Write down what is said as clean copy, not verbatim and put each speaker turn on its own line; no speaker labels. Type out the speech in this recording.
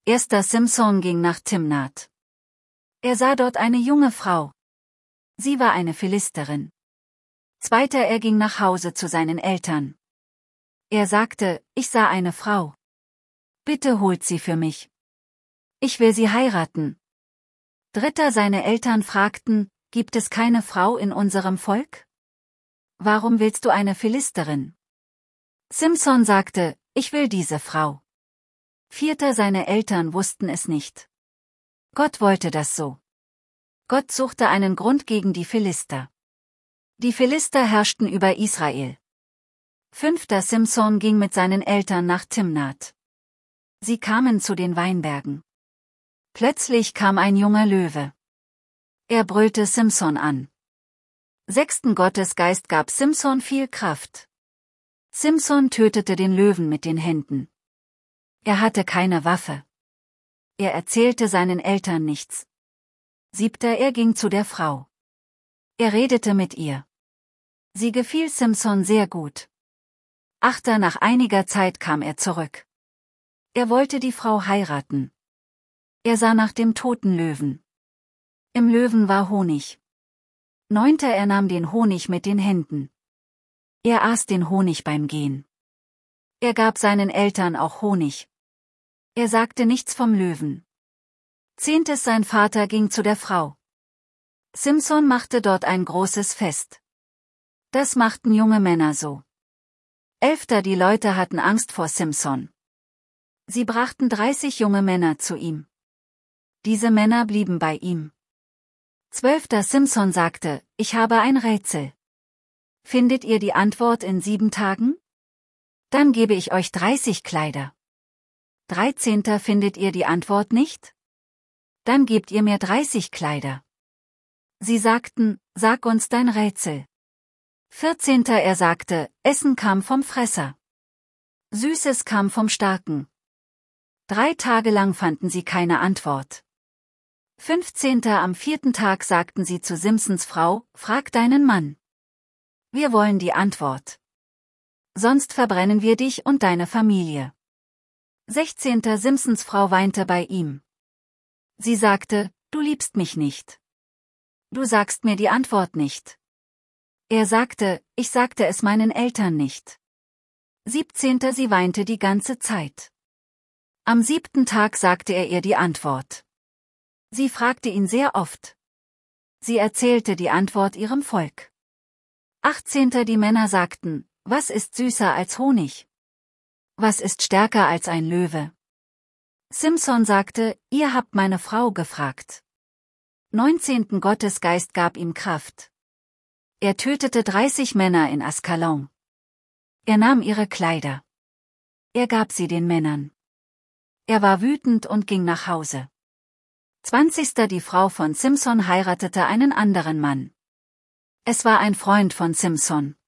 Erster Simson ging nach Timnath. Er sah dort eine junge Frau. Sie war eine Philisterin. Zweiter, er ging nach Hause zu seinen Eltern. Er sagte, ich sah eine Frau. Bitte holt sie für mich. Ich will sie heiraten. Dritter, seine Eltern fragten, gibt es keine Frau in unserem Volk? Warum willst du eine Philisterin? Simson sagte, ich will diese Frau. Vierter, seine Eltern wussten es nicht. Gott wollte das so. Gott suchte einen Grund gegen die Philister. Die Philister herrschten über Israel. Fünfter, Simson ging mit seinen Eltern nach Timnath. Sie kamen zu den Weinbergen. Plötzlich kam ein junger Löwe. Er brüllte Simson an. Sechsten, Gottes Geist gab Simson viel Kraft. Simson tötete den Löwen mit den Händen. Er hatte keine Waffe. Er erzählte seinen Eltern nichts. Siebter, er ging zu der Frau. Er redete mit ihr. Sie gefiel Simson sehr gut. Achter, nach einiger Zeit kam er zurück. Er wollte die Frau heiraten. Er sah nach dem toten Löwen. Im Löwen war Honig. Neunter, er nahm den Honig mit den Händen. Er aß den Honig beim Gehen. Er gab seinen Eltern auch Honig. Er sagte nichts vom Löwen. Zehntes, sein Vater ging zu der Frau. Simson machte dort ein großes Fest. Das machten junge Männer so. Elfter, die Leute hatten Angst vor Simson. Sie brachten 30 junge Männer zu ihm. Diese Männer blieben bei ihm. Zwölfter, Simson sagte, ich habe ein Rätsel. Findet ihr die Antwort in 7 Tagen? Dann gebe ich euch 30 Kleider. 13. Findet ihr die Antwort nicht? Dann gebt ihr mir 30 Kleider. Sie sagten, sag uns dein Rätsel. 14. Er sagte, Essen kam vom Fresser. Süßes kam vom Starken. 3 Tage lang fanden sie keine Antwort. 15. Am 4. Tag sagten sie zu Simsons Frau, frag deinen Mann. Wir wollen die Antwort. Sonst verbrennen wir dich und deine Familie. 16. Simsons Frau weinte bei ihm. Sie sagte, du liebst mich nicht. Du sagst mir die Antwort nicht. Er sagte, ich sagte es meinen Eltern nicht. 17. Sie weinte die ganze Zeit. Am 7. Tag sagte er ihr die Antwort. Sie fragte ihn sehr oft. Sie erzählte die Antwort ihrem Volk. 18. Die Männer sagten, was ist süßer als Honig? Was ist stärker als ein Löwe? Simson sagte, ihr habt meine Frau gefragt. 19. Gottes Geist gab ihm Kraft. Er tötete 30 Männer in Askalon. Er nahm ihre Kleider. Er gab sie den Männern. Er war wütend und ging nach Hause. 20. Die Frau von Simson heiratete einen anderen Mann. Es war ein Freund von Simson.